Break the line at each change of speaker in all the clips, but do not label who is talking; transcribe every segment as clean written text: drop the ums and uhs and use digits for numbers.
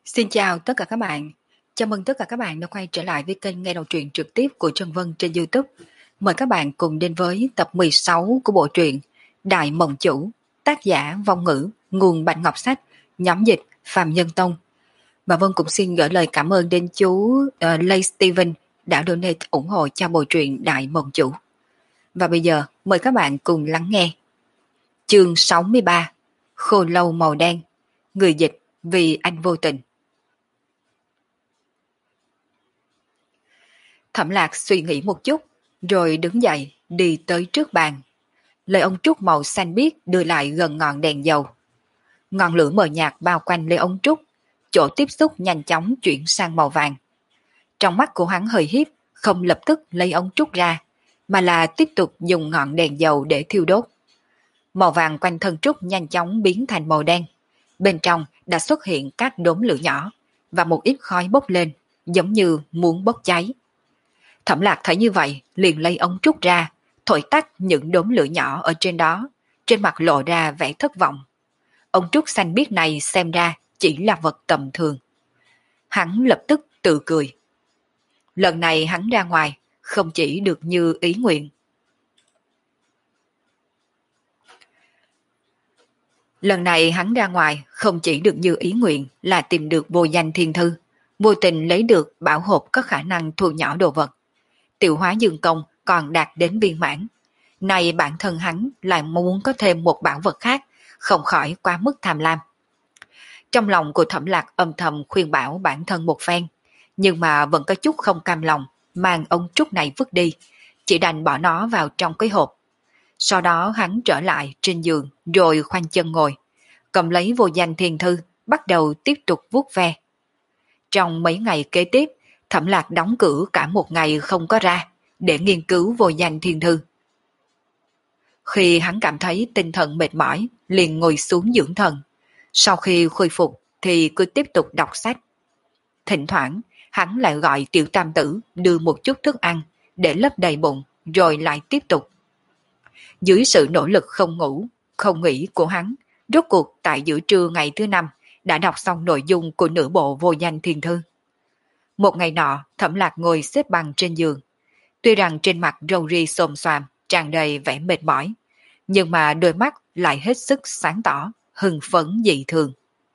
Xin chào tất cả các bạn. Chào mừng tất cả các bạn đã quay trở lại với kênh nghe đọc truyện trực tiếp của Trân Vân trên YouTube. Mời các bạn cùng đến với tập 16 của bộ truyện Đại Mộng Chủ, tác giả Vong Ngữ, nguồn Bạch Ngọc Sách, nhóm dịch Phạm Nhân Tông. Và Vân cũng xin gửi lời cảm ơn đến chú Lay Steven đã donate ủng hộ cho bộ truyện Đại Mộng Chủ. Và bây giờ mời các bạn cùng lắng nghe. Chương 63, Khô lâu màu đen, người dịch Vì Anh Vô Tình. Thẩm Lạc suy nghĩ một chút, rồi đứng dậy, đi tới trước bàn. Lấy ống trúc màu xanh biếc đưa lại gần ngọn đèn dầu. Ngọn lửa mờ nhạt bao quanh lấy ống trúc, chỗ tiếp xúc nhanh chóng chuyển sang màu vàng. Trong mắt của hắn hơi hiếp, không lập tức lấy ống trúc ra, mà là tiếp tục dùng ngọn đèn dầu để thiêu đốt. Màu vàng quanh thân trúc nhanh chóng biến thành màu đen. Bên trong đã xuất hiện các đốm lửa nhỏ, và một ít khói bốc lên, giống như muốn bốc cháy. Thẩm Lạc thấy như vậy, liền lấy ống trúc ra, thổi tắt những đốm lửa nhỏ ở trên đó, trên mặt lộ ra vẻ thất vọng. Ống trúc xanh biếc này xem ra chỉ là vật tầm thường. Hắn lập tức tự cười. Lần này hắn ra ngoài, không chỉ được như ý nguyện. Lần này hắn ra ngoài không chỉ được như ý nguyện là tìm được vô danh thiên thư, vô tình lấy được bảo hộp có khả năng thu nhỏ đồ vật. Tiểu hóa dương công còn đạt đến viên mãn. Này bản thân hắn lại muốn có thêm một bảo vật khác, không khỏi quá mức tham lam. Trong lòng của Thẩm Lạc âm thầm khuyên bảo bản thân một phen, nhưng mà vẫn có chút không cam lòng, mang ống trúc này vứt đi, chỉ đành bỏ nó vào trong cái hộp. Sau đó hắn trở lại trên giường rồi khoanh chân ngồi, cầm lấy vô danh thiên thư, bắt đầu tiếp tục vuốt ve. Trong mấy ngày kế tiếp, Thẩm Lạc đóng cửa cả một ngày không có ra, để nghiên cứu vô danh thiên thư. Khi hắn cảm thấy tinh thần mệt mỏi, liền ngồi xuống dưỡng thần. Sau khi khôi phục thì cứ tiếp tục đọc sách. Thỉnh thoảng, hắn lại gọi Tiểu Tam Tử đưa một chút thức ăn để lấp đầy bụng, rồi lại tiếp tục. Dưới sự nỗ lực không ngủ, không nghỉ của hắn, rốt cuộc tại giữa trưa ngày thứ 5 đã đọc xong nội dung của nửa bộ vô danh thiên thư. Một ngày nọ, Thẩm Lạc ngồi xếp bằng trên giường. Tuy rằng trên mặt râu ri xồm xoàm, tràn đầy vẻ mệt mỏi, nhưng mà đôi mắt lại hết sức sáng tỏ, hưng phấn dị thường.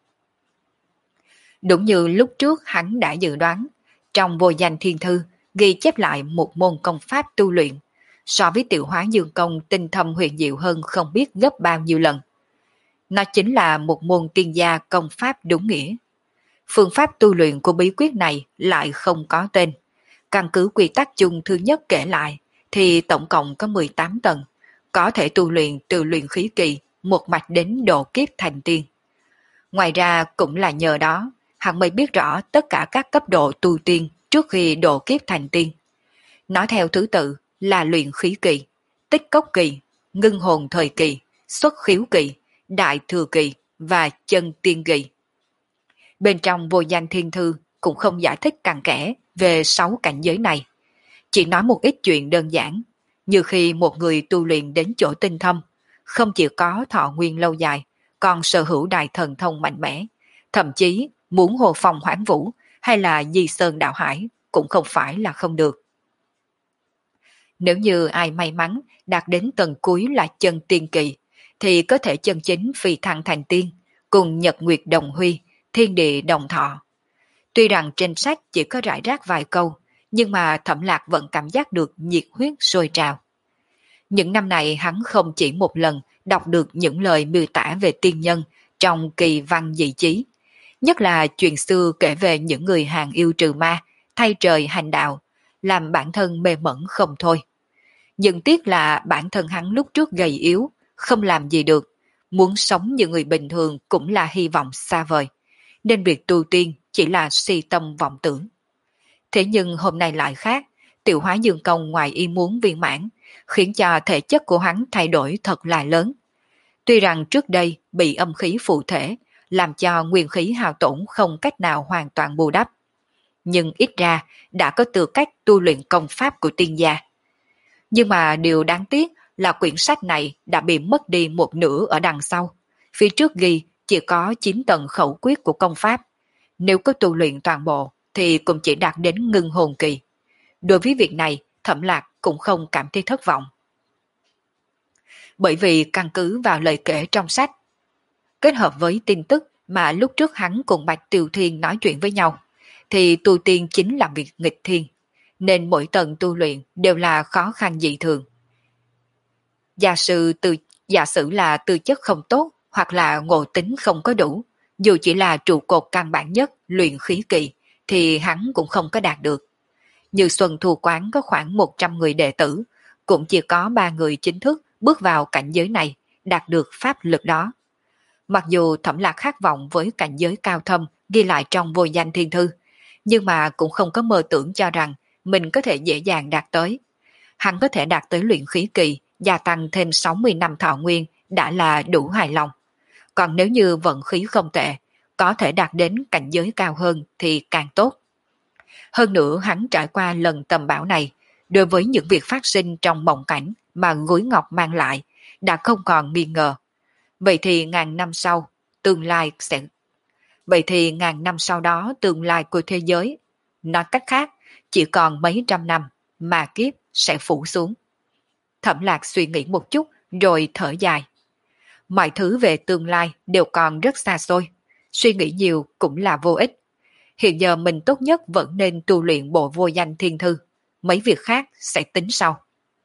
Đúng như lúc trước hắn đã dự đoán, trong vô danh thiên thư ghi chép lại một môn công pháp tu luyện, so với tiểu hóa dương công tinh thâm huyền diệu hơn không biết gấp bao nhiêu lần. Nó chính là một môn tiên gia công pháp đúng nghĩa. Phương pháp tu luyện của bí quyết này lại không có tên. Căn cứ quy tắc chung thứ nhất kể lại thì tổng cộng có 18 tầng, có thể tu luyện từ luyện khí kỳ một mạch đến độ kiếp thành tiên. Ngoài ra cũng là nhờ đó, hắn mới biết rõ tất cả các cấp độ tu tiên trước khi độ kiếp thành tiên. Nói theo thứ tự là luyện khí kỳ, tích cốc kỳ, ngưng hồn thời kỳ, xuất khiếu kỳ, đại thừa kỳ và chân tiên kỳ. Bên trong vô danh thiên thư cũng không giải thích cặn kẽ về 6 cảnh giới này. Chỉ nói một ít chuyện đơn giản, như khi một người tu luyện đến chỗ tinh thâm, không chỉ có thọ nguyên lâu dài, còn sở hữu đại thần thông mạnh mẽ, thậm chí muốn hồ phong hoán vũ hay là di sơn đạo hải cũng không phải là không được. Nếu như ai may mắn đạt đến tầng cuối là chân tiên kỳ, thì có thể chân chính phi thăng thành tiên, cùng nhật nguyệt đồng huy, thiên địa đồng thọ. Tuy rằng trên sách chỉ có rải rác vài câu, nhưng mà Thẩm Lạc vẫn cảm giác được nhiệt huyết sôi trào. Những năm này hắn không chỉ một lần đọc được những lời miêu tả về tiên nhân trong kỳ văn dị chí, nhất là chuyện xưa kể về những người hàng yêu trừ ma, thay trời hành đạo, làm bản thân mê mẩn không thôi. Nhưng tiếc là bản thân hắn lúc trước gầy yếu, không làm gì được, muốn sống như người bình thường cũng là hy vọng xa vời, nên việc tu tiên chỉ là si tâm vọng tưởng. Thế nhưng hôm nay lại khác, tiểu hóa dương công ngoài ý muốn viên mãn, khiến cho thể chất của hắn thay đổi thật là lớn. Tuy rằng trước đây bị âm khí phụ thể, làm cho nguyên khí hao tổn không cách nào hoàn toàn bù đắp, nhưng ít ra đã có tư cách tu luyện công pháp của tiên gia. Nhưng mà điều đáng tiếc là quyển sách này đã bị mất đi một nửa ở đằng sau. Phía trước ghi chỉ có 9 tầng khẩu quyết của công pháp, Nếu có tu luyện toàn bộ thì cũng chỉ đạt đến ngưng hồn kỳ. Đối với việc này, Thẩm Lạc cũng không cảm thấy thất vọng. Bởi vì căn cứ vào lời kể trong sách, kết hợp với tin tức mà lúc trước hắn cùng Bạch Tiều Thiên nói chuyện với nhau, thì tu tiên chính là việc nghịch thiên, nên mỗi tầng tu luyện đều là khó khăn dị thường. Giả sử là tư chất không tốt hoặc là ngộ tính không có đủ, dù chỉ là trụ cột căn bản nhất luyện khí kỳ thì hắn cũng không có đạt được. Như Xuân Thu Quán có khoảng 100 người đệ tử, cũng chỉ có 3 người chính thức bước vào cảnh giới này, đạt được pháp lực đó. Mặc dù Thẩm Lạc khát vọng với cảnh giới cao thâm ghi lại trong vô danh thiên thư, nhưng mà cũng không có mơ tưởng cho rằng mình có thể dễ dàng đạt tới. Hắn có thể đạt tới luyện khí kỳ, gia tăng thêm 60 năm thọ nguyên đã là đủ hài lòng. Còn nếu như vận khí không tệ, có thể đạt đến cảnh giới cao hơn thì càng tốt. Hơn nữa hắn trải qua lần tầm bão này, đối với những việc phát sinh trong mộng cảnh mà Gối Ngọc mang lại, đã không còn nghi ngờ. Vậy thì ngàn năm sau, tương lai sẽ... Vậy thì ngàn năm sau đó tương lai của thế giới, nói cách khác, chỉ còn mấy trăm năm mà kiếp sẽ phủ xuống. Thẩm Lạc suy nghĩ một chút rồi thở dài. Mọi thứ về tương lai đều còn rất xa xôi, suy nghĩ nhiều cũng là vô ích. Hiện giờ mình tốt nhất vẫn nên tu luyện bộ vô danh thiên thư, mấy việc khác sẽ tính sau.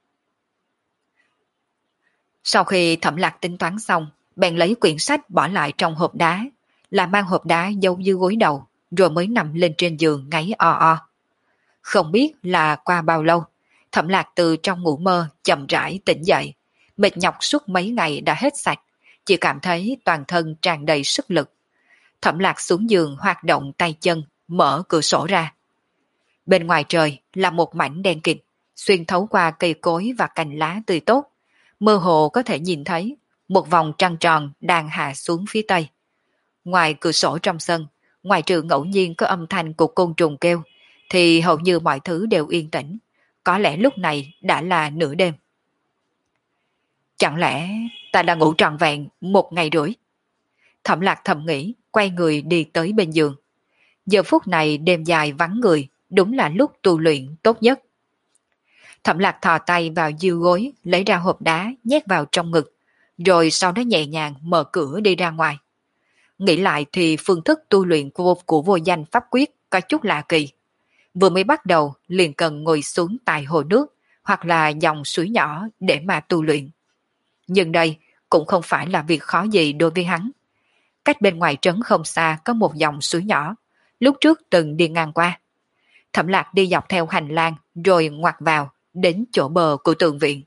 Sau khi Thẩm Lạc tính toán xong, bèn lấy quyển sách bỏ lại trong hộp đá, là mang hộp đá giấu dưới gối đầu, rồi mới nằm lên trên giường ngáy o o. Không biết là qua bao lâu, Thẩm Lạc từ trong ngủ mơ chậm rãi tỉnh dậy, mệt nhọc suốt mấy ngày đã hết sạch, chỉ cảm thấy toàn thân tràn đầy sức lực. Thẩm Lạc xuống giường hoạt động tay chân, mở cửa sổ ra. Bên ngoài trời là một mảnh đen kịt, xuyên thấu qua cây cối và cành lá tươi tốt, mơ hồ có thể nhìn thấy một vòng trăng tròn đang hạ xuống phía tây. Ngoài cửa sổ trong sân, ngoài trừ ngẫu nhiên có âm thanh của côn trùng kêu, thì hầu như mọi thứ đều yên tĩnh. Có lẽ lúc này đã là nửa đêm. Chẳng lẽ ta đã ngủ trọn vẹn 1 ngày rưỡi? Thẩm Lạc thầm nghĩ, quay người đi tới bên giường. Giờ phút này đêm dài vắng người, đúng là lúc tu luyện tốt nhất. Thẩm Lạc thò tay vào diêu gối, lấy ra hộp đá nhét vào trong ngực, rồi sau đó nhẹ nhàng mở cửa đi ra ngoài. Nghĩ lại thì phương thức tu luyện của vô danh pháp quyết có chút lạ kỳ. Vừa mới bắt đầu liền cần ngồi xuống tại hồ nước hoặc là dòng suối nhỏ để mà tu luyện. Nhưng đây cũng không phải là việc khó gì đối với hắn. Cách bên ngoài trấn không xa có một dòng suối nhỏ, lúc trước từng đi ngang qua. Thẩm Lạc đi dọc theo hành lang rồi ngoặt vào đến chỗ bờ của tường viện.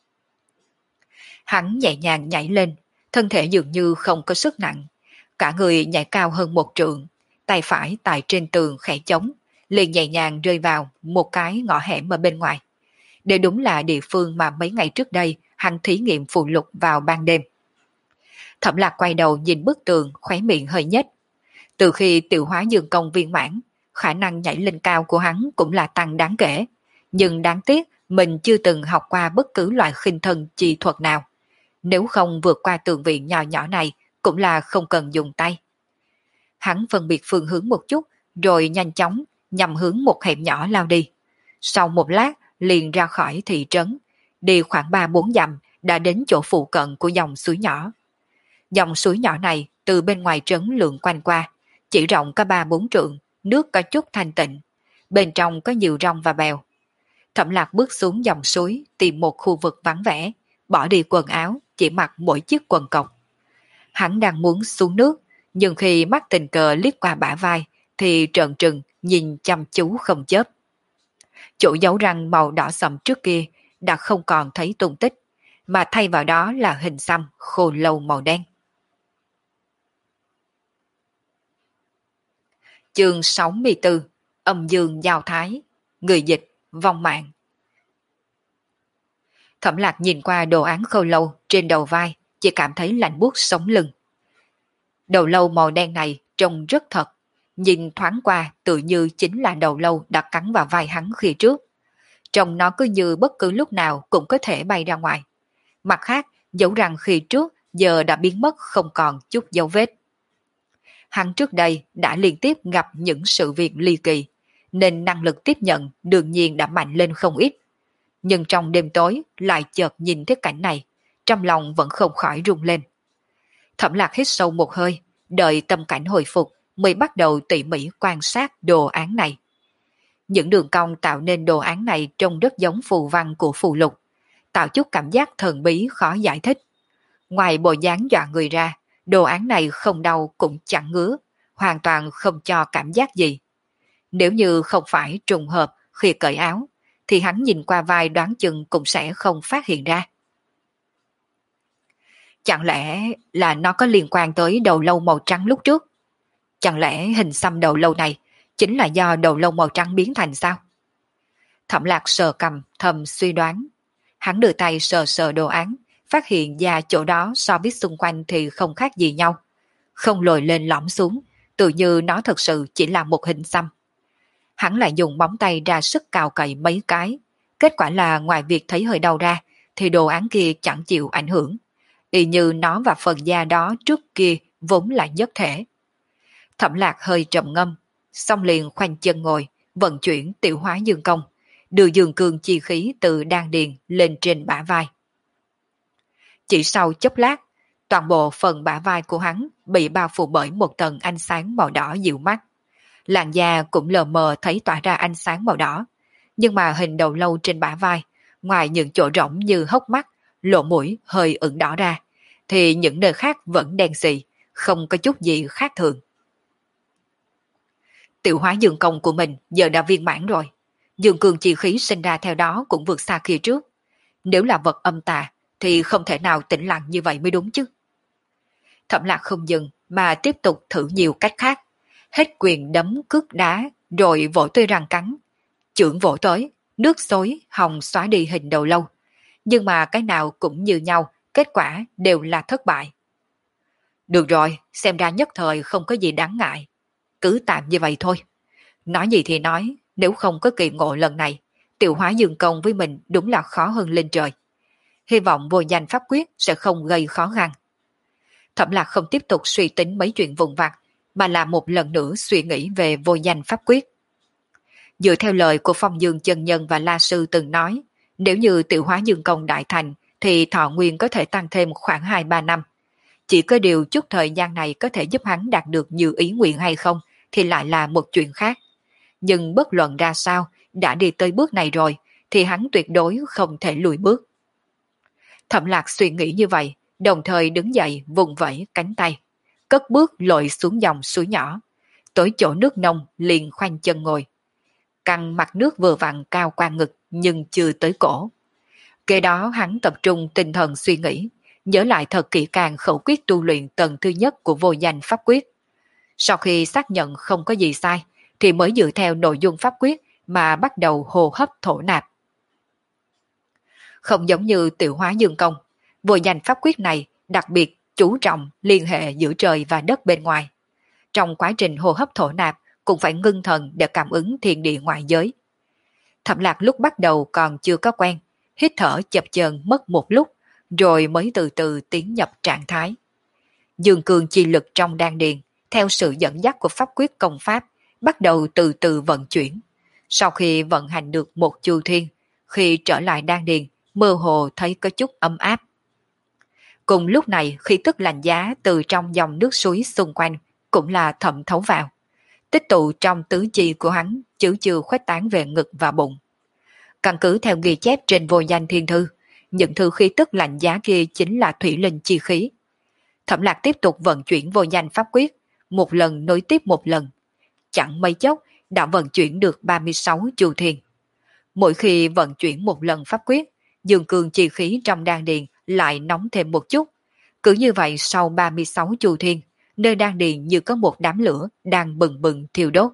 Hắn nhẹ nhàng nhảy lên, thân thể dường như không có sức nặng. Cả người nhảy cao hơn 1 trượng, tay phải tại trên tường khẽ chống, liền nhẹ nhàng rơi vào một cái ngõ hẻm ở bên ngoài. Đây đúng là địa phương mà mấy ngày trước đây hắn thí nghiệm phù lục vào ban đêm. Thẩm Lạc quay đầu nhìn bức tường, khóe miệng hơi nhếch. Từ khi Tiểu Hóa Dương công viên mãn, khả năng nhảy lên cao của hắn cũng là tăng đáng kể. Nhưng đáng tiếc mình chưa từng học qua bất cứ loại khinh thân chi thuật nào. Nếu không vượt qua tường viện nhỏ nhỏ này cũng là không cần dùng tay. Hắn phân biệt phương hướng một chút rồi nhanh chóng nhằm hướng một hẻm nhỏ lao đi. Sau một lát liền ra khỏi thị trấn, đi khoảng 3-4 dặm đã đến chỗ phụ cận của dòng suối nhỏ. Dòng suối nhỏ này từ bên ngoài trấn lượn quanh qua, chỉ rộng có 3-4 trượng, nước có chút thanh tịnh, bên trong có nhiều rong và bèo. Thẩm Lạc bước xuống dòng suối tìm một khu vực vắng vẻ, bỏ đi quần áo, chỉ mặc mỗi chiếc quần cộc. Hắn đang muốn xuống nước, nhưng khi mắt tình cờ liếc qua bả vai thì trợn trừng nhìn chăm chú không chớp. Chỗ dấu răng màu đỏ sậm trước kia đã không còn thấy tung tích, mà thay vào đó là hình xăm khô lâu màu đen. Chương 64: Âm dương giao thái. Người dịch: Vong Mạng. Thẩm Lạc nhìn qua đồ án khô lâu trên đầu vai, chỉ cảm thấy lạnh buốt sống lưng. Đầu lâu màu đen này trông rất thật, nhìn thoáng qua tự như chính là đầu lâu đã cắn vào vai hắn khi trước. Trông nó cứ như bất cứ lúc nào cũng có thể bay ra ngoài. Mặt khác, dấu răng khi trước giờ đã biến mất không còn chút dấu vết. Hắn trước đây đã liên tiếp gặp những sự việc ly kỳ, nên năng lực tiếp nhận đương nhiên đã mạnh lên không ít. Nhưng trong đêm tối lại chợt nhìn thấy cảnh này, trong lòng vẫn không khỏi rung lên. Thẩm Lạc hít sâu một hơi, đợi tâm cảnh hồi phục mới bắt đầu tỉ mỉ quan sát đồ án này. Những đường cong tạo nên đồ án này trông rất giống phù văn của phù lục, tạo chút cảm giác thần bí khó giải thích. Ngoài bộ dáng dọa người ra, đồ án này không đau cũng chẳng ngứa, hoàn toàn không cho cảm giác gì. Nếu như không phải trùng hợp khi cởi áo, thì hắn nhìn qua vai đoán chừng cũng sẽ không phát hiện ra. Chẳng lẽ là nó có liên quan tới đầu lâu màu trắng lúc trước? Chẳng lẽ hình xăm đầu lâu này chính là do đầu lâu màu trắng biến thành sao? Thẩm Lạc sờ cầm thầm suy đoán. Hắn đưa tay sờ sờ đồ án, phát hiện da chỗ đó so với xung quanh thì không khác gì nhau. Không lồi lên lõm xuống, tự như nó thật sự chỉ là một hình xăm. Hắn lại dùng móng tay ra sức cào cậy mấy cái. Kết quả là ngoài việc thấy hơi đau ra, thì đồ án kia chẳng chịu ảnh hưởng. Y như nó và phần da đó trước kia vốn là nhất thể. Thẩm Lạc hơi trầm ngâm, xong liền khoanh chân ngồi, vận chuyển tiểu hóa dương công, đưa dương cương chi khí từ đan điền lên trên bả vai. Chỉ sau chốc lát, toàn bộ phần bả vai của hắn bị bao phủ bởi một tầng ánh sáng màu đỏ dịu mắt. Làn da cũng lờ mờ thấy tỏa ra ánh sáng màu đỏ, nhưng mà hình đầu lâu trên bả vai, ngoài những chỗ rỗng như hốc mắt, lỗ mũi hơi ửng đỏ ra, thì những nơi khác vẫn đen xì, không có chút gì khác thường. Tiểu hóa dương công của mình giờ đã viên mãn rồi, dương cường chi khí sinh ra theo đó cũng vượt xa kia trước. Nếu là vật âm tà thì không thể nào tĩnh lặng như vậy mới đúng chứ. Thẩm Lạc không dừng mà tiếp tục thử nhiều cách khác, hết quyền đấm cước đá rồi vỗ tới răng cắn, chưởng vỗ tới, nước xối hòng xóa đi hình đầu lâu. Nhưng mà cái nào cũng như nhau, kết quả đều là thất bại. Được rồi, xem ra nhất thời không có gì đáng ngại. Cứ tạm như vậy thôi. Nói gì thì nói, nếu không có kỳ ngộ lần này, tiểu hóa dương công với mình đúng là khó hơn lên trời. Hy vọng vô danh pháp quyết sẽ không gây khó khăn. Thẩm Lạc không tiếp tục suy tính mấy chuyện vụn vặt, mà là một lần nữa suy nghĩ về vô danh pháp quyết. Dựa theo lời của Phong Dương chân nhân và La Sư từng nói, nếu như tiểu hóa dương công đại thành thì thọ nguyên có thể tăng thêm khoảng 2-3 năm. Chỉ có điều chút thời gian này có thể giúp hắn đạt được như ý nguyện hay không thì lại là một chuyện khác. Nhưng bất luận ra sao, đã đi tới bước này rồi thì hắn tuyệt đối không thể lùi bước. Thẩm Lạc suy nghĩ như vậy, đồng thời đứng dậy vùng vẫy cánh tay, cất bước lội xuống dòng suối nhỏ, tới chỗ nước nông liền khoanh chân ngồi. Căn mặt nước vừa vặn cao qua ngực nhưng chưa tới cổ. Kế đó hắn tập trung tinh thần suy nghĩ, nhớ lại thật kỹ càng khẩu quyết tu luyện tầng thứ nhất của vô danh pháp quyết. Sau khi xác nhận không có gì sai, thì mới dựa theo nội dung pháp quyết mà bắt đầu hô hấp thổ nạp. Không giống như tiểu hóa dương công, vô danh pháp quyết này đặc biệt chú trọng liên hệ giữa trời và đất bên ngoài. Trong quá trình hô hấp thổ nạp cũng phải ngưng thần để cảm ứng thiên địa ngoại giới. Thẩm Lạc lúc bắt đầu còn chưa có quen, hít thở chập chờn mất một lúc, rồi mới từ từ tiến nhập trạng thái. Dương cường chi lực trong đan điền, theo sự dẫn dắt của pháp quyết công pháp, bắt đầu từ từ vận chuyển. Sau khi vận hành được một chu thiên, khi trở lại đan điền, mơ hồ thấy có chút ấm áp. Cùng lúc này khí tức lạnh giá từ trong dòng nước suối xung quanh cũng là thẩm thấu vào, tích tụ trong tứ chi của hắn chứ chưa khuếch tán về ngực và bụng. Căn cứ theo ghi chép trên vô danh thiên thư, những thứ khí tức lạnh giá kia chính là thủy linh chi khí. Thẩm Lạc tiếp tục vận chuyển vô danh pháp quyết, một lần nối tiếp một lần. Chẳng mấy chốc đã vận chuyển được 36 chu thiên. Mỗi khi vận chuyển một lần pháp quyết, dương cường chi khí trong đan điền lại nóng thêm một chút. Cứ như vậy sau 36 chu thiên, nơi đan điền như có một đám lửa đang bừng bừng thiêu đốt.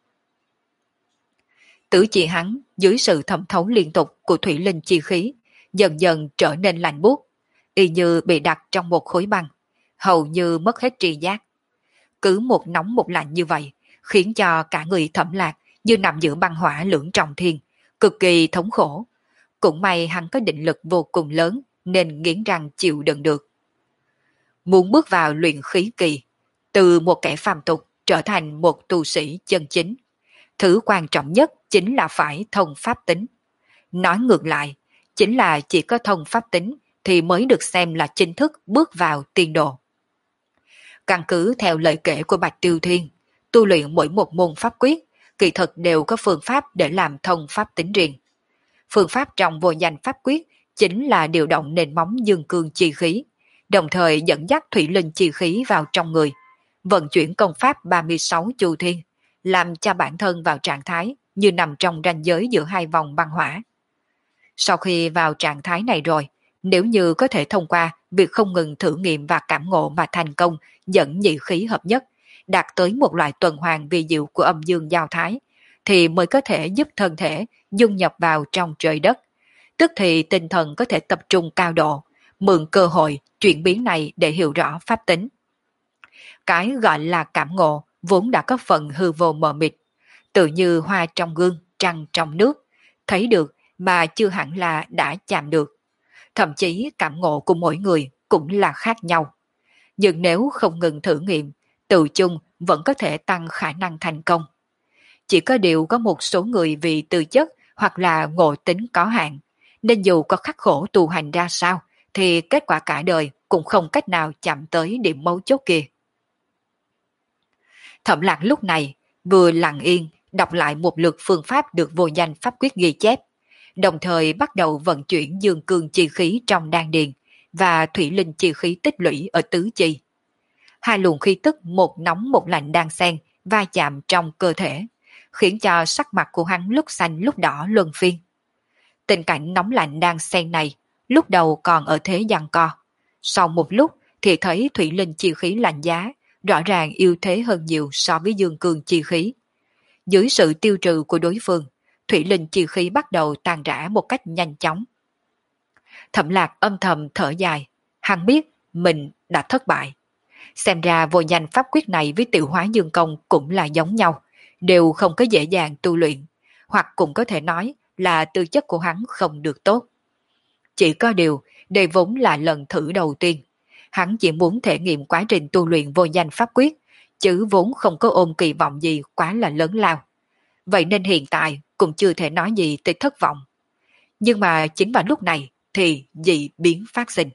Tứ chi hắn dưới sự thẩm thấu liên tục của thủy linh chi khí, dần dần trở nên lạnh buốt, y như bị đặt trong một khối băng, hầu như mất hết tri giác. Cứ một nóng một lạnh như vậy, khiến cho cả người Thẩm Lạc như nằm giữa băng hỏa lưỡng trọng thiên, cực kỳ thống khổ. Cũng may hắn có định lực vô cùng lớn nên nghiến răng chịu đựng được. Muốn bước vào luyện khí kỳ, từ một kẻ phàm tục trở thành một tu sĩ chân chính. Thứ quan trọng nhất chính là phải thông pháp tính. Nói ngược lại, chính là chỉ có thông pháp tính thì mới được xem là chính thức bước vào tiên độ. Căn cứ theo lời kể của Bạch Tiêu Thiên, tu luyện mỗi một môn pháp quyết, kỳ thực đều có phương pháp để làm thông pháp tính riêng. Phương pháp trong vô danh pháp quyết chính là điều động nền móng dương cương chi khí, đồng thời dẫn dắt thủy linh chi khí vào trong người, vận chuyển công pháp 36 chu thiên, làm cho bản thân vào trạng thái như nằm trong ranh giới giữa hai vòng băng hỏa. Sau khi vào trạng thái này rồi, nếu như có thể thông qua việc không ngừng thử nghiệm và cảm ngộ mà thành công dẫn nhị khí hợp nhất, đạt tới một loại tuần hoàn vi diệu của âm dương giao thái, thì mới có thể giúp thân thể dung nhập vào trong trời đất. Tức thì tinh thần có thể tập trung cao độ, mượn cơ hội chuyển biến này để hiểu rõ pháp tính. Cái gọi là cảm ngộ vốn đã có phần hư vô mờ mịt, tự như hoa trong gương, trăng trong nước, thấy được mà chưa hẳn là đã chạm được. Thậm chí cảm ngộ của mỗi người cũng là khác nhau. Nhưng nếu không ngừng thử nghiệm, tự chung vẫn có thể tăng khả năng thành công. Chỉ có điều có một số người vì tư chất hoặc là ngộ tính có hạn, nên dù có khắc khổ tu hành ra sao, thì kết quả cả đời cũng không cách nào chạm tới điểm mấu chốt kia. Thẩm Lạc lúc này vừa lặng yên đọc lại một lượt phương pháp được vô danh pháp quyết ghi chép, đồng thời bắt đầu vận chuyển dương cương chi khí trong đan điền và thủy linh chi khí tích lũy ở tứ chi. Hai luồng khí tức một nóng một lạnh đang xen va chạm trong cơ thể, khiến cho sắc mặt của hắn lúc xanh lúc đỏ luân phiên. Tình cảnh nóng lạnh đang xen này lúc đầu còn ở thế giằng co, sau một lúc thì thấy thủy linh chi khí lạnh giá rõ ràng ưu thế hơn nhiều so với dương cương chi khí. Dưới sự tiêu trừ của đối phương, thủy linh chi khí bắt đầu tàn rã một cách nhanh chóng. Thẩm Lạc âm thầm thở dài, hắn biết mình đã thất bại. Xem ra vô danh pháp quyết này với tiểu hóa dương công cũng là giống nhau, đều không có dễ dàng tu luyện, hoặc cũng có thể nói là tư chất của hắn không được tốt. Chỉ có điều, đây vốn là lần thử đầu tiên. Hắn chỉ muốn thể nghiệm quá trình tu luyện vô danh pháp quyết, chứ vốn không có ôm kỳ vọng gì quá là lớn lao. Vậy nên hiện tại cũng chưa thể nói gì tới thất vọng. Nhưng mà chính vào lúc này thì dị biến phát sinh.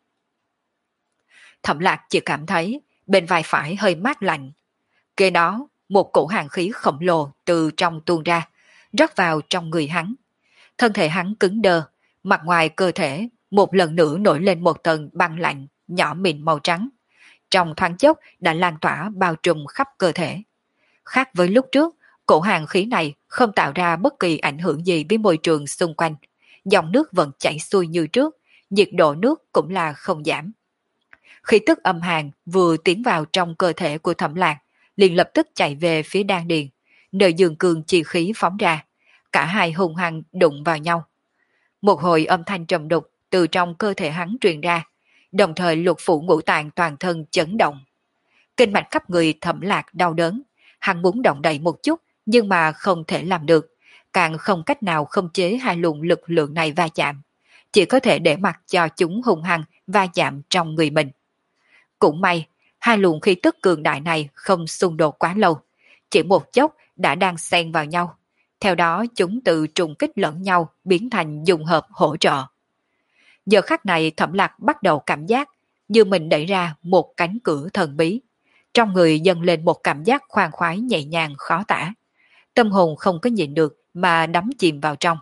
Thẩm Lạc chỉ cảm thấy bên vai phải hơi mát lạnh. Kế đó, một cổ hàn khí khổng lồ từ trong tuôn ra, rót vào trong người hắn. Thân thể hắn cứng đơ, mặt ngoài cơ thể một lần nữa nổi lên một tầng băng lạnh, nhỏ mịn màu trắng. Trong thoáng chốc đã lan tỏa bao trùm khắp cơ thể. Khác với lúc trước, cổ hàn khí này không tạo ra bất kỳ ảnh hưởng gì với môi trường xung quanh. Dòng nước vẫn chảy xuôi như trước, nhiệt độ nước cũng là không giảm. Khí tức âm hàn vừa tiến vào trong cơ thể của Thẩm Lạc, liền lập tức chạy về phía đan điền, nơi dương cương chi khí phóng ra. Cả hai hung hăng đụng vào nhau. Một hồi âm thanh trầm đục từ trong cơ thể hắn truyền ra, đồng thời lục phủ ngũ tạng toàn thân chấn động. Kinh mạch khắp người Thẩm Lạc đau đớn, hắn muốn động đậy một chút nhưng mà không thể làm được, càng không cách nào khống chế hai luồng lực lượng này va chạm, chỉ có thể để mặc cho chúng hung hăng va chạm trong người mình. Cũng may, hai luồng khí tức cường đại này không xung đột quá lâu, chỉ một chốc đã đang xen vào nhau. Theo đó chúng tự trùng kích lẫn nhau biến thành dùng hợp hỗ trợ. Giờ khắc này Thẩm Lạc bắt đầu cảm giác như mình đẩy ra một cánh cửa thần bí. Trong người dâng lên một cảm giác khoan khoái nhẹ nhàng khó tả. Tâm hồn không có nhịn được mà đắm chìm vào trong.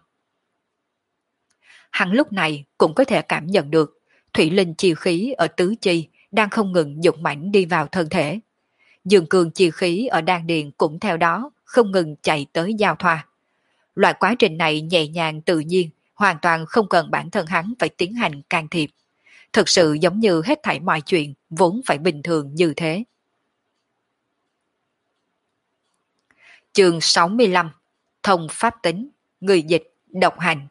Hắn lúc này cũng có thể cảm nhận được thủy linh chi khí ở tứ chi đang không ngừng dũng mãnh đi vào thân thể. Dương cương chi khí ở đan điền cũng theo đó không ngừng chạy tới giao thoa. Loại quá trình này nhẹ nhàng tự nhiên, hoàn toàn không cần bản thân hắn phải tiến hành can thiệp. Thực sự giống như hết thảy mọi chuyện vốn phải bình thường như thế. Chương 65 Thông pháp tính, người dịch, độc hành.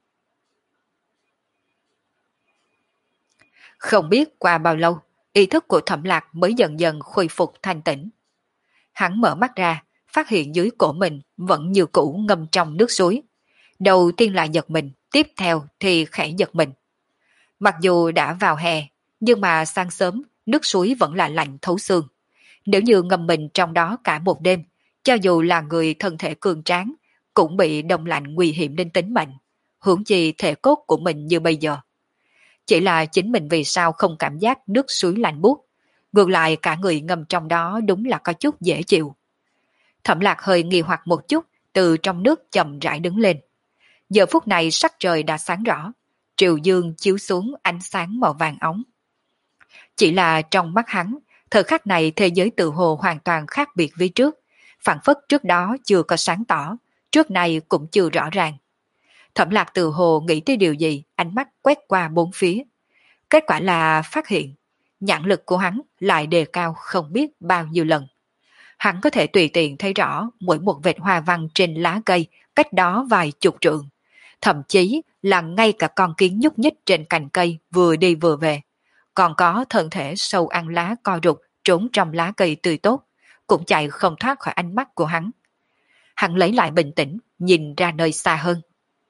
Không biết qua bao lâu, ý thức của Thẩm Lạc mới dần dần khôi phục thanh tĩnh. Hắn mở mắt ra, phát hiện dưới cổ mình vẫn như cũ ngâm trong nước suối. Đầu tiên là giật mình, tiếp theo thì khẽ giật mình. Mặc dù đã vào hè, nhưng mà sáng sớm nước suối vẫn là lạnh thấu xương. Nếu như ngâm mình trong đó cả một đêm, cho dù là người thân thể cường tráng, cũng bị đông lạnh nguy hiểm đến tính mệnh, huống chi thể cốt của mình như bây giờ. Chỉ là chính mình vì sao không cảm giác nước suối lạnh buốt, ngược lại cả người ngâm trong đó đúng là có chút dễ chịu. Thẩm Lạc hơi nghi hoặc một chút, từ trong nước chậm rãi đứng lên. Giờ phút này sắc trời đã sáng rõ, triều dương chiếu xuống ánh sáng màu vàng óng. Chỉ là trong mắt hắn, thời khắc này thế giới tự hồ hoàn toàn khác biệt với trước, phản phất trước đó chưa có sáng tỏ, trước này cũng chưa rõ ràng. Thẩm Lạc tự hồ nghĩ tới điều gì, ánh mắt quét qua bốn phía. Kết quả là phát hiện, nhãn lực của hắn lại đề cao không biết bao nhiêu lần. Hắn có thể tùy tiện thấy rõ mỗi một vệt hoa văn trên lá cây cách đó vài chục trượng. Thậm chí là ngay cả con kiến nhúc nhích trên cành cây vừa đi vừa về. Còn có thân thể sâu ăn lá co rụt trốn trong lá cây tươi tốt, cũng chạy không thoát khỏi ánh mắt của hắn. Hắn lấy lại bình tĩnh, nhìn ra nơi xa hơn.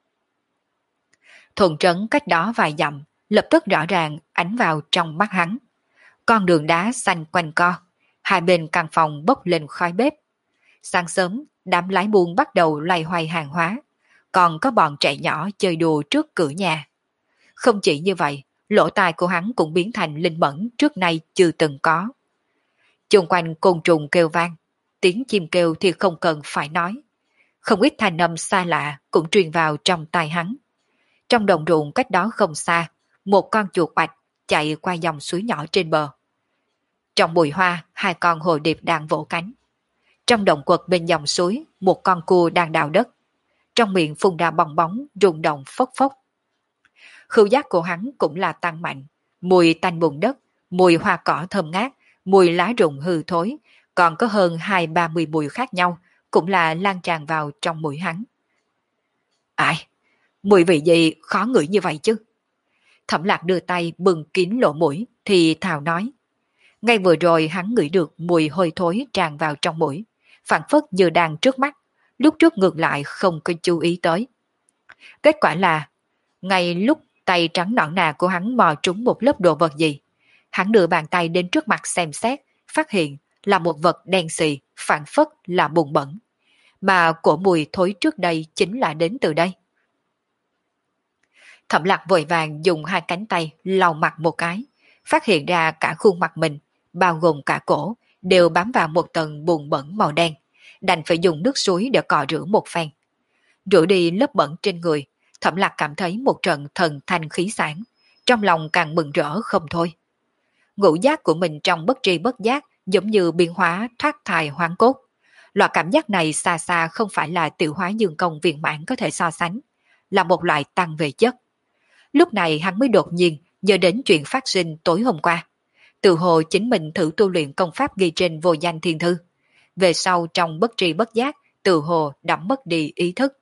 Thuần trấn cách đó vài dặm, lập tức rõ ràng ánh vào trong mắt hắn. Con đường đá xanh quanh co, hai bên căn phòng bốc lên khói bếp. Sáng sớm, đám lái buôn bắt đầu loay hoay hàng hóa, còn có bọn trẻ nhỏ chơi đùa trước cửa nhà. Không chỉ như vậy, lỗ tai của hắn cũng biến thành linh mẫn trước nay chưa từng có. Xung quanh côn trùng kêu vang, tiếng chim kêu thì không cần phải nói. Không ít thanh âm xa lạ cũng truyền vào trong tai hắn. Trong đồng ruộng cách đó không xa, một con chuột bạch chạy qua dòng suối nhỏ trên bờ. Trong bụi hoa, hai con hồ điệp đang vỗ cánh. Trong động quật bên dòng suối, một con cua đang đào đất. Trong miệng phun ra bong bóng, rung động phốc phốc. Khứu giác của hắn cũng là tăng mạnh. Mùi tanh bùn đất, mùi hoa cỏ thơm ngát, mùi lá rụng hư thối, còn có hơn 20-30 mùi khác nhau, cũng là lan tràn vào trong mũi hắn. Ai? Mùi vị gì khó ngửi như vậy chứ? Thẩm Lạc đưa tay bưng kín lỗ mũi, thì thào nói. Ngay vừa rồi hắn ngửi được mùi hôi thối tràn vào trong mũi, phảng phất như đang trước mắt, lúc trước ngược lại không có chú ý tới. Kết quả là, ngay lúc tay trắng nõn nà của hắn mò trúng một lớp đồ vật gì, hắn đưa bàn tay đến trước mặt xem xét, phát hiện là một vật đen xì, phảng phất là bùn bẩn. Mà cổ mùi thối trước đây chính là đến từ đây. Thẩm Lạc vội vàng dùng hai cánh tay lau mặt một cái, phát hiện ra cả khuôn mặt mình, bao gồm cả cổ, đều bám vào một tầng bùn bẩn màu đen, đành phải dùng nước suối để cọ rửa một phen. Rửa đi lớp bẩn trên người, Thẩm Lạc cảm thấy một trận thần thanh khí sáng, trong lòng càng mừng rỡ không thôi. Ngũ giác của mình trong bất tri bất giác giống như biến hóa thoát thai hoang cốt. Loại cảm giác này xa xa không phải là tiểu hóa dương công viên mãn có thể so sánh, là một loại tăng về chất. Lúc này hắn mới đột nhiên nhớ đến chuyện phát sinh tối hôm qua. Tự hồ chính mình thử tu luyện công pháp ghi trên vô danh thiên thư. Về sau trong bất tri bất giác, tự hồ đã mất đi ý thức.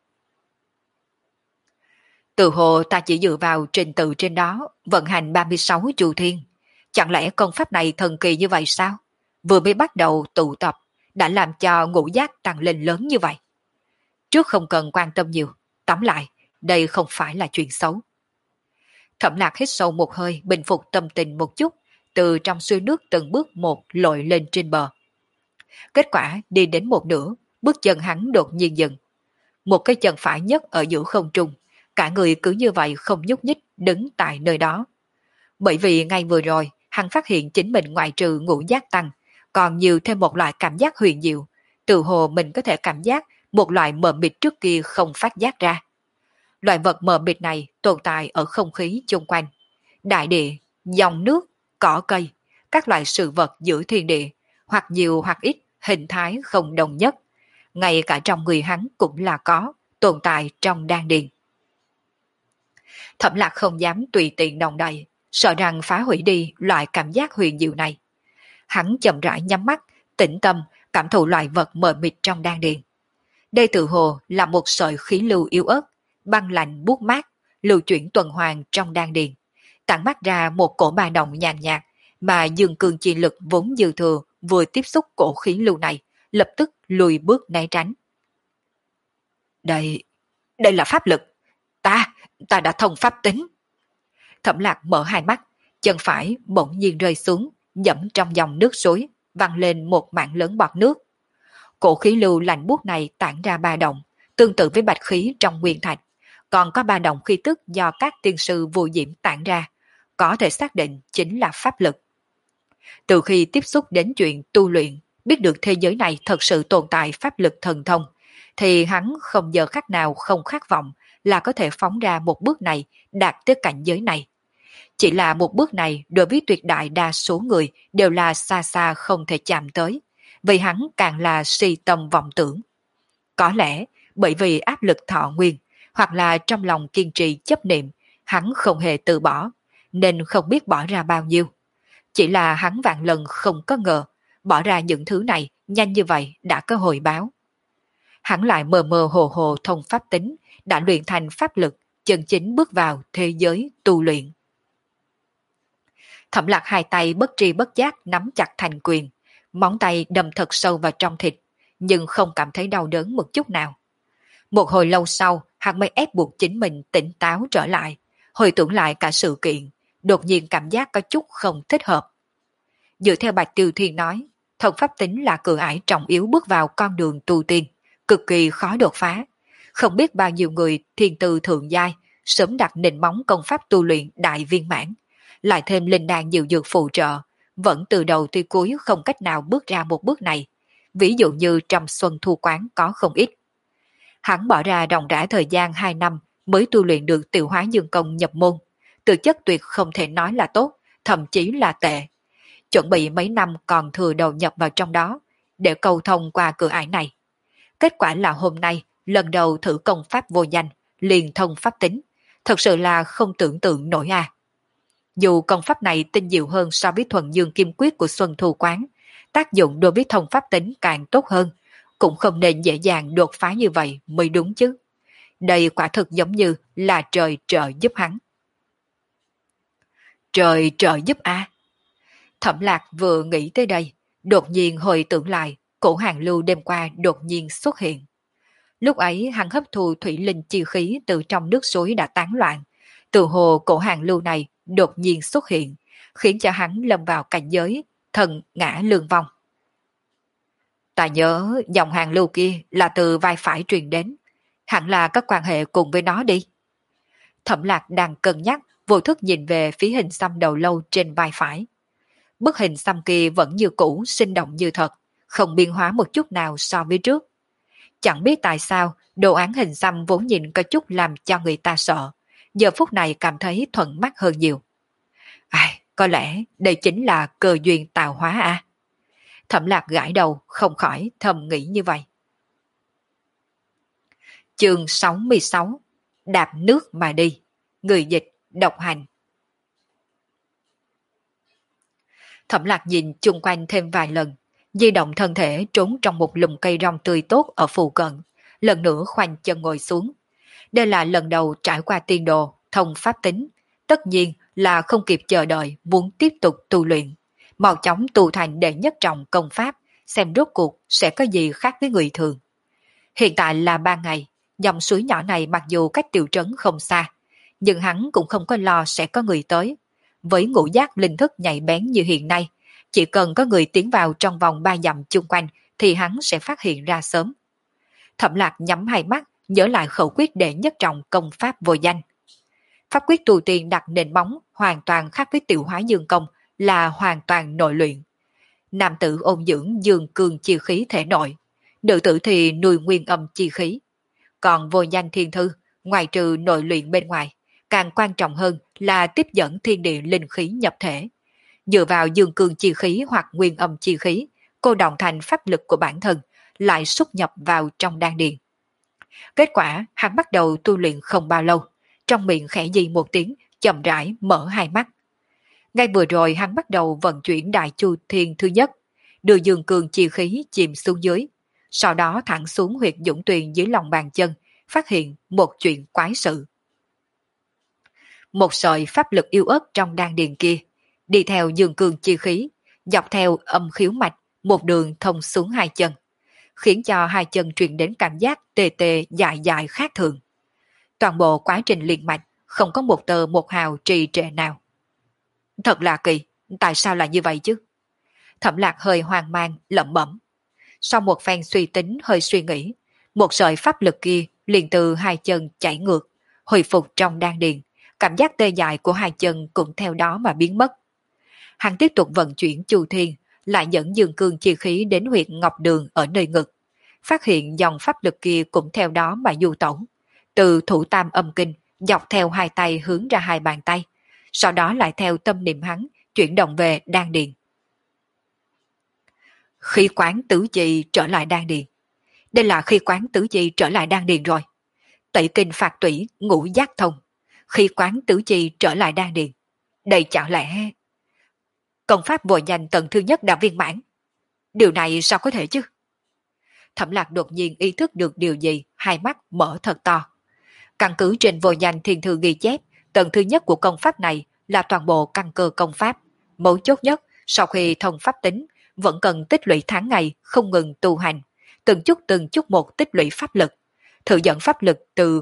Tự hồ ta chỉ dựa vào trình tự trên đó, vận hành 36 chu thiên. Chẳng lẽ công pháp này thần kỳ như vậy sao? Vừa mới bắt đầu tụ tập, đã làm cho ngũ giác tăng lên lớn như vậy. Trước không cần quan tâm nhiều, tóm lại, đây không phải là chuyện xấu. Thẩm Lạc hít sâu một hơi, bình phục tâm tình một chút, từ trong suối nước từng bước một lội lên trên bờ. Kết quả đi đến một nửa, bước chân hắn đột nhiên dừng. Một cái chân phải nhất ở giữa không trung, cả người cứ như vậy không nhúc nhích đứng tại nơi đó. Bởi vì ngay vừa rồi, hắn phát hiện chính mình ngoại trừ ngũ giác tăng, còn nhiều thêm một loại cảm giác huyền diệu, từ hồ mình có thể cảm giác một loại mờ mịt trước kia không phát giác ra. Loại vật mờ mịt này tồn tại ở không khí chung quanh. Đại địa, dòng nước, cỏ cây, các loại sự vật giữa thiên địa, hoặc nhiều hoặc ít, hình thái không đồng nhất. Ngay cả trong người hắn cũng là có, tồn tại trong đan điền. Thẩm Lạc không dám tùy tiện động đậy, sợ rằng phá hủy đi loại cảm giác huyền diệu này. Hắn chậm rãi nhắm mắt, tĩnh tâm, cảm thụ loại vật mờ mịt trong đan điền. Đây tự hồ là một sợi khí lưu yếu ớt, băng lạnh buốt mát, lưu chuyển tuần hoàn trong đan điền, tản mát ra một cổ ba động nhàn nhạt, mà dương cương chi lực vốn dư thừa vừa tiếp xúc cổ khí lưu này, lập tức lùi bước né tránh. Đây là pháp lực. Ta đã thông pháp tính. Thẩm Lạc mở hai mắt, chân phải bỗng nhiên rơi xuống, dẫm trong dòng nước suối, văng lên một mảng lớn bọt nước. Cổ khí lưu lạnh buốt này tản ra ba động, tương tự với bạch khí trong nguyên thạch, còn có ba động khí tức do các tiên sư vô diễm tản ra, có thể xác định chính là pháp lực. Từ khi tiếp xúc đến chuyện tu luyện, biết được thế giới này thật sự tồn tại pháp lực thần thông, thì hắn không giờ khắc nào không khát vọng là có thể phóng ra một bước này đạt tới cảnh giới này. Chỉ là một bước này đối với tuyệt đại đa số người đều là xa xa không thể chạm tới, vì hắn càng là si tâm vọng tưởng. Có lẽ bởi vì áp lực thọ nguyên, hoặc là trong lòng kiên trì chấp niệm, hắn không hề từ bỏ, nên không biết bỏ ra bao nhiêu. Chỉ là hắn vạn lần không có ngờ, bỏ ra những thứ này nhanh như vậy đã có hồi báo. Hắn lại mờ mờ hồ hồ thông pháp tính, đã luyện thành pháp lực, chân chính bước vào thế giới tu luyện. Thẩm Lạc hai tay bất tri bất giác nắm chặt thành quyền, móng tay đâm thật sâu vào trong thịt, nhưng không cảm thấy đau đớn một chút nào. Một hồi lâu sau, hắn mới ép buộc chính mình tỉnh táo trở lại, hồi tưởng lại cả sự kiện, đột nhiên cảm giác có chút không thích hợp. Dựa theo Bạch Tiêu Thiên nói, thông pháp tính là cửa ải trọng yếu bước vào con đường tu tiên, cực kỳ khó đột phá. Không biết bao nhiêu người thiên tư thượng giai sớm đặt nền móng công pháp tu luyện đại viên mãn, lại thêm linh đan nhiều dược phụ trợ, vẫn từ đầu tới cuối không cách nào bước ra một bước này. Ví dụ như trong Xuân Thu Quán có không ít. Hắn bỏ ra ròng rã thời gian 2 năm mới tu luyện được Tiểu Hóa Dương Công nhập môn, từ chất tuyệt không thể nói là tốt, thậm chí là tệ. Chuẩn bị mấy năm còn thừa đầu nhập vào trong đó, để cầu thông qua cửa ải này. Kết quả là hôm nay, lần đầu thử công pháp vô danh, liền thông pháp tính, thật sự là không tưởng tượng nổi à. Dù công pháp này tinh diệu hơn so với thuần dương kim quyết của Xuân Thu Quán, tác dụng đối với thông pháp tính càng tốt hơn, cũng không nên dễ dàng đột phá như vậy mới đúng chứ. Đây quả thực giống như là trời trợ giúp hắn. Trời trợ giúp à? Thẩm Lạc vừa nghĩ tới đây, đột nhiên hồi tưởng lại, cổ hàng lưu đêm qua đột nhiên xuất hiện. Lúc ấy hắn hấp thu thủy linh chi khí từ trong nước suối đã tán loạn, từ hồ cổ hàng lưu này đột nhiên xuất hiện, khiến cho hắn lâm vào cảnh giới, thần ngã lương vong. Ta nhớ dòng hàng lưu kia là từ vai phải truyền đến, hẳn là có quan hệ cùng với nó đi. Thẩm Lạc đang cân nhắc, vô thức nhìn về phía hình xăm đầu lâu trên vai phải. Bức hình xăm kia vẫn như cũ, sinh động như thật, không biến hóa một chút nào so với trước. Chẳng biết tại sao, đồ án hình xăm vốn nhìn có chút làm cho người ta sợ, giờ phút này cảm thấy thuận mắt hơn nhiều. Ai, có lẽ đây chính là cơ duyên tạo hóa à? Thẩm Lạc gãi đầu, không khỏi thầm nghĩ như vậy. Chương 66: Đạp nước mà đi. Người dịch, độc hành. Thẩm Lạc nhìn chung quanh thêm vài lần, di động thân thể trốn trong một lùm cây rong tươi tốt ở phụ cận, lần nữa khoanh chân ngồi xuống. Đây là lần đầu trải qua tiên đồ, thông pháp tính, tất nhiên là không kịp chờ đợi muốn tiếp tục tu luyện, mau chóng tu thành đệ nhất trọng công pháp, xem rốt cuộc sẽ có gì khác với người thường. Hiện tại là 3 ngày, dòng suối nhỏ này mặc dù cách tiểu trấn không xa, nhưng hắn cũng không có lo sẽ có người tới. Với ngũ giác linh thức nhạy bén như hiện nay, chỉ cần có người tiến vào trong vòng 3 dặm chung quanh thì hắn sẽ phát hiện ra sớm. Thẩm Lạc nhắm hai mắt, nhớ lại khẩu quyết đệ nhất trọng công pháp vô danh. Pháp quyết tu tiên đặt nền móng hoàn toàn khác với Tiểu Hóa Dương Công, là hoàn toàn nội luyện. Nam tử ôn dưỡng dương cương chi khí thể nội, nữ tử thì nuôi nguyên âm chi khí. Còn vô danh thiên thư, ngoài trừ nội luyện bên ngoài, càng quan trọng hơn là tiếp dẫn thiên địa linh khí nhập thể. Dựa vào dương cương chi khí hoặc nguyên âm chi khí, cô động thành pháp lực của bản thân, lại xuất nhập vào trong đan điền. Kết quả, hắn bắt đầu tu luyện không bao lâu, trong miệng khẽ di một tiếng, chậm rãi mở hai mắt. Ngay vừa rồi hắn bắt đầu vận chuyển đại chu thiên thứ nhất, đưa dương cương chi khí chìm xuống dưới, sau đó thẳng xuống huyệt dũng tuyền dưới lòng bàn chân, phát hiện một chuyện quái sự. Một sợi pháp lực yếu ớt trong đan điền kia, đi theo dương cương chi khí, dọc theo âm khiếu mạch, một đường thông xuống hai chân, khiến cho hai chân truyền đến cảm giác tê tê dại dại khác thường. Toàn bộ quá trình liền mạch không có một tơ một hào trì trệ nào. Thật là kỳ, tại sao lại như vậy chứ? Thẩm Lạc hơi hoang mang, lẩm bẩm. Sau một phen suy tính hơi suy nghĩ, một sợi pháp lực kia liền từ hai chân chảy ngược, hồi phục trong đan điền, cảm giác tê dại của hai chân cũng theo đó mà biến mất. Hắn tiếp tục vận chuyển chu thiên, lại dẫn dương cương chi khí đến huyệt ngọc đường ở nơi ngực, phát hiện dòng pháp lực kia cũng theo đó mà du tẩu, từ thủ tam âm kinh dọc theo hai tay hướng ra hai bàn tay, sau đó lại theo tâm niệm hắn chuyển động về đan điền. Khí quán tứ chi trở lại đan điền. Đây là khí quán tứ chi trở lại đan điền rồi. Tẩy kinh phạt tủy, ngũ giác thông. Khí quán tứ chi trở lại đan điền. Đây chẳng lẽ công pháp vội nhanh tầng thứ nhất đã viên mãn? Điều này sao có thể chứ? Thẩm Lạc đột nhiên ý thức được điều gì, hai mắt mở thật to. Căn cứ trên vội nhanh thiên thư ghi chép, tầng thứ nhất của công pháp này là toàn bộ căn cơ công pháp. Mấu chốt nhất, sau khi thông pháp tính, vẫn cần tích lũy tháng ngày không ngừng tu hành, từng chút một tích lũy pháp lực, thử dẫn pháp lực từ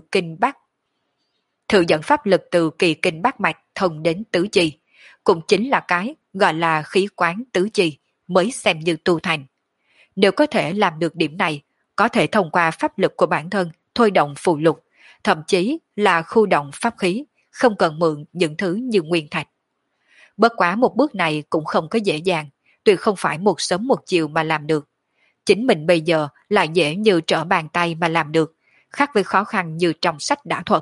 kỳ kinh bát mạch thông đến tứ chi, cũng chính là cái gọi là khí quán tứ chi mới xem như tu thành. Nếu có thể làm được điểm này, có thể thông qua pháp lực của bản thân thôi động phù lục, thậm chí là khu động pháp khí, không cần mượn những thứ như nguyên thạch. Bất quá một bước này cũng không có dễ dàng, tuyệt không phải một sớm một chiều mà làm được. Chính mình bây giờ lại dễ như trở bàn tay mà làm được, khác với khó khăn như trong sách đã thuật.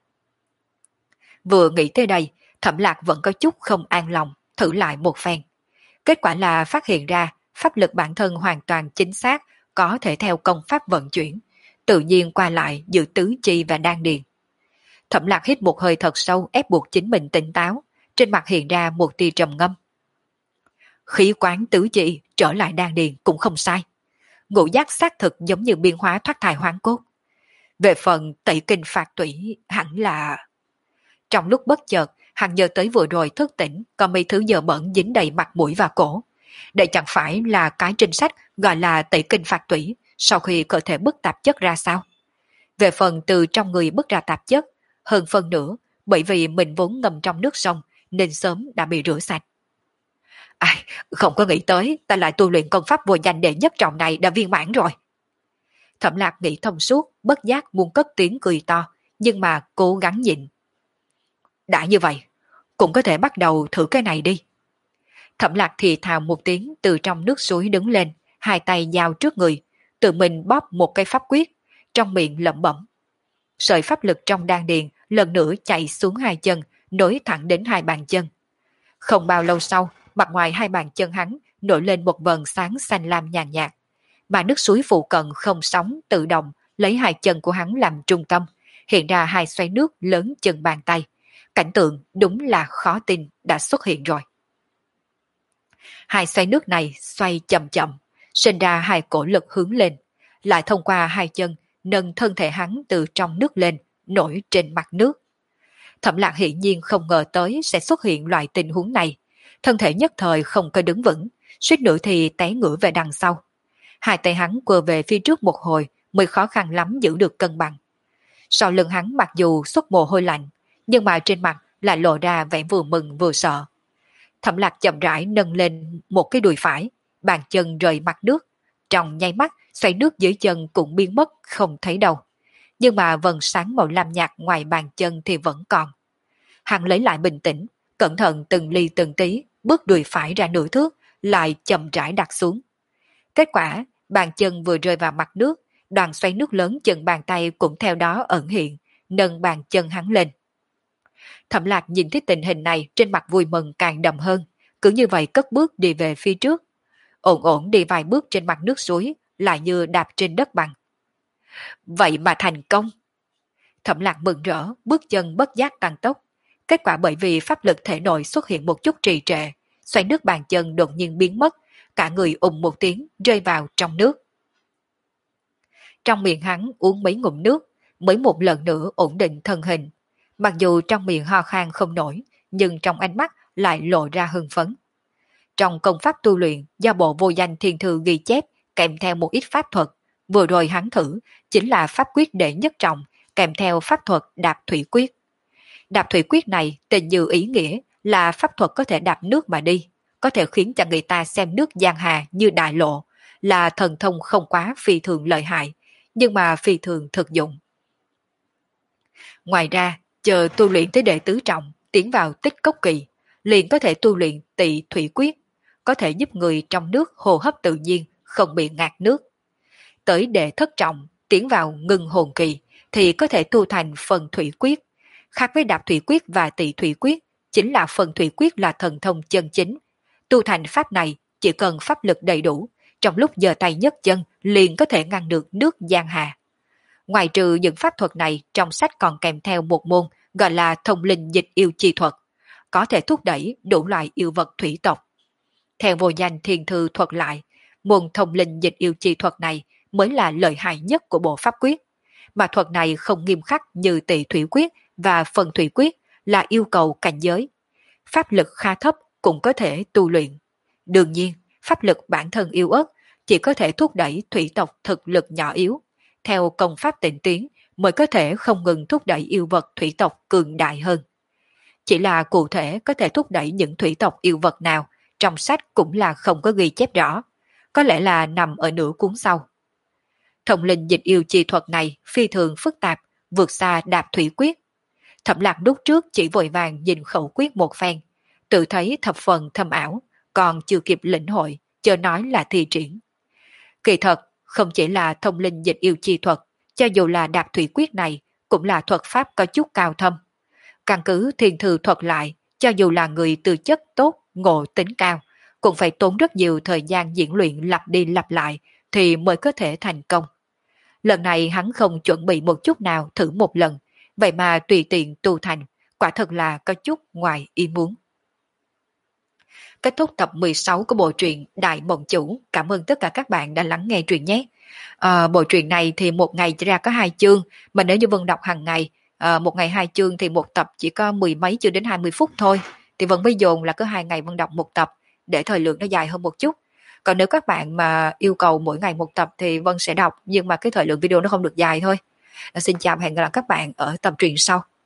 Vừa nghĩ tới đây, Thẩm Lạc vẫn có chút không an lòng, thử lại một phen. Kết quả là phát hiện ra pháp lực bản thân hoàn toàn chính xác, có thể theo công pháp vận chuyển, tự nhiên qua lại giữa tứ chi và đan điền. Thẩm Lạc hít một hơi thật sâu ép buộc chính mình tỉnh táo, trên mặt hiện ra một tia trầm ngâm. Khí quán tứ chi trở lại đan điền cũng không sai. Ngũ giác xác thực giống như biên hóa thoát thai hoán cốt. Về phần tẩy kinh phạt tủy hẳn là... Trong lúc bất chợt, hắn nhớ tới vừa rồi thức tỉnh có mấy thứ dơ bẩn dính đầy mặt mũi và cổ. Đây chẳng phải là cái trên sách gọi là tẩy kinh phạt tủy sau khi cơ thể bức tạp chất ra sao? Về phần từ trong người bức ra tạp chất, hơn phần nữa bởi vì mình vốn ngâm trong nước sông nên sớm đã bị rửa sạch. Ai, không có nghĩ tới ta lại tu luyện công pháp vô danh đệ nhất trọng này đã viên mãn rồi. Thẩm Lạc nghĩ thông suốt, bất giác muốn cất tiếng cười to, nhưng mà cố gắng nhịn. Đã như vậy, cũng có thể bắt đầu thử cái này đi. Thẩm Lạc thì thào một tiếng từ trong nước suối đứng lên, hai tay giao trước người, tự mình bóp một cái pháp quyết, trong miệng lẩm bẩm. Sợi pháp lực trong đan điền lần nữa chạy xuống hai chân, nối thẳng đến hai bàn chân. Không bao lâu sau, mặt ngoài hai bàn chân hắn nổi lên một vầng sáng xanh lam nhàn nhạt, mà nước suối phụ cận không sóng tự động lấy hai chân của hắn làm trung tâm, hiện ra hai xoáy nước lớn chừng bàn tay. Cảnh tượng đúng là khó tin đã xuất hiện rồi. Hai xoáy nước này xoay chậm chậm, sinh ra hai cổ lực hướng lên, lại thông qua hai chân nâng thân thể hắn từ trong nước lên, nổi trên mặt nước. Thẩm Lạc hiển nhiên không ngờ tới sẽ xuất hiện loại tình huống này, thân thể nhất thời không có đứng vững, suýt nữa thì té ngửa về đằng sau. Hai tay hắn quơ về phía trước một hồi mới khó khăn lắm giữ được cân bằng. Sau lưng hắn mặc dù xuất mồ hôi lạnh, nhưng mà trên mặt lại lộ ra vẻ vừa mừng vừa sợ. Thẩm Lạc chậm rãi nâng lên một cái đùi phải, bàn chân rời mặt nước, trong nháy mắt xoáy nước dưới chân cũng biến mất không thấy đâu. Nhưng mà vầng sáng màu lam nhạt ngoài bàn chân thì vẫn còn. Hắn lấy lại bình tĩnh, cẩn thận từng ly từng tí, bước đùi phải ra nửa thước, lại chậm rãi đặt xuống. Kết quả, bàn chân vừa rơi vào mặt nước, đoàn xoáy nước lớn chừng bàn tay cũng theo đó ẩn hiện, nâng bàn chân hắn lên. Thẩm Lạc nhìn thấy tình hình này trên mặt vui mừng càng đậm hơn, cứ như vậy cất bước đi về phía trước. Ổn ổn đi vài bước trên mặt nước suối, lại như đạp trên đất bằng. Vậy mà thành công! Thẩm Lạc mừng rỡ, bước chân bất giác tăng tốc. Kết quả bởi vì pháp lực thể nội xuất hiện một chút trì trệ, xoay nước bàn chân đột nhiên biến mất, cả người ùng một tiếng rơi vào trong nước. Trong miệng hắn uống mấy ngụm nước, mới một lần nữa ổn định thân hình. Mặc dù trong miệng ho khan không nổi, nhưng trong ánh mắt lại lộ ra hưng phấn. Trong công pháp tu luyện do bộ vô danh thiên thư ghi chép kèm theo một ít pháp thuật, vừa rồi hắn thử chính là pháp quyết đệ nhất trọng kèm theo pháp thuật đạp thủy quyết. Đạp thủy quyết này tình như ý nghĩa là pháp thuật có thể đạp nước mà đi, có thể khiến cho người ta xem nước giang hà như đại lộ, là thần thông không quá phi thường lợi hại, nhưng mà phi thường thực dụng. Ngoài ra, chờ tu luyện tới đệ tứ trọng, tiến vào tích cốc kỳ, liền có thể tu luyện tỵ thủy quyết, có thể giúp người trong nước hô hấp tự nhiên, không bị ngạt nước. Tới đệ thất trọng, tiến vào ngưng hồn kỳ, thì có thể tu thành phần thủy quyết. Khác với đạp thủy quyết và tỵ thủy quyết, chính là phần thủy quyết là thần thông chân chính. Tu thành pháp này chỉ cần pháp lực đầy đủ, trong lúc giơ tay nhấc chân liền có thể ngăn được nước giang hà. Ngoài trừ những pháp thuật này, trong sách còn kèm theo một môn gọi là thông linh dịch yêu chi thuật, có thể thúc đẩy đủ loại yêu vật thủy tộc. Theo vô danh thiên thư thuật lại, môn thông linh dịch yêu chi thuật này mới là lợi hại nhất của bộ pháp quyết, mà thuật này không nghiêm khắc như tỳ thủy quyết và phần thủy quyết là yêu cầu cảnh giới. Pháp lực khá thấp cũng có thể tu luyện. Đương nhiên, pháp lực bản thân yếu ớt chỉ có thể thúc đẩy thủy tộc thực lực nhỏ yếu. Theo công pháp tịnh tiến mới có thể không ngừng thúc đẩy yêu vật thủy tộc cường đại hơn. Chỉ là cụ thể có thể thúc đẩy những thủy tộc yêu vật nào, trong sách cũng là không có ghi chép rõ, có lẽ là nằm ở nửa cuốn sau. Thông linh dịch yêu chi thuật này phi thường phức tạp, vượt xa đạp thủy quyết. Thẩm Lạc lúc trước chỉ vội vàng nhìn khẩu quyết một phen, tự thấy thập phần thâm ảo, còn chưa kịp lĩnh hội, chớ nói là thi triển. Kỳ thật, không chỉ là thông linh dịch yêu chi thuật, cho dù là đạp thủy quyết này, cũng là thuật pháp có chút cao thâm. Căn cứ thiên thư thuật lại, cho dù là người tư chất tốt, ngộ tính cao, cũng phải tốn rất nhiều thời gian diễn luyện lặp đi lặp lại thì mới có thể thành công. Lần này hắn không chuẩn bị một chút nào thử một lần, vậy mà tùy tiện tu thành, quả thật là có chút ngoài ý muốn. Kết thúc tập 16 của bộ truyện Đại Mộng Chủ. Cảm ơn tất cả các bạn đã lắng nghe truyện nhé. Bộ truyện này thì một ngày chỉ ra có 2 chương, mà nếu như Vân đọc hàng ngày, một ngày 2 chương thì một tập chỉ có mười mấy chương đến 20 phút thôi. Thì Vân mới dồn là có 2 ngày Vân đọc một tập để thời lượng nó dài hơn một chút. Còn nếu các bạn mà yêu cầu mỗi ngày một tập thì Vân sẽ đọc, nhưng mà cái thời lượng video nó không được dài thôi. Xin chào và hẹn gặp lại các bạn ở tập truyện sau.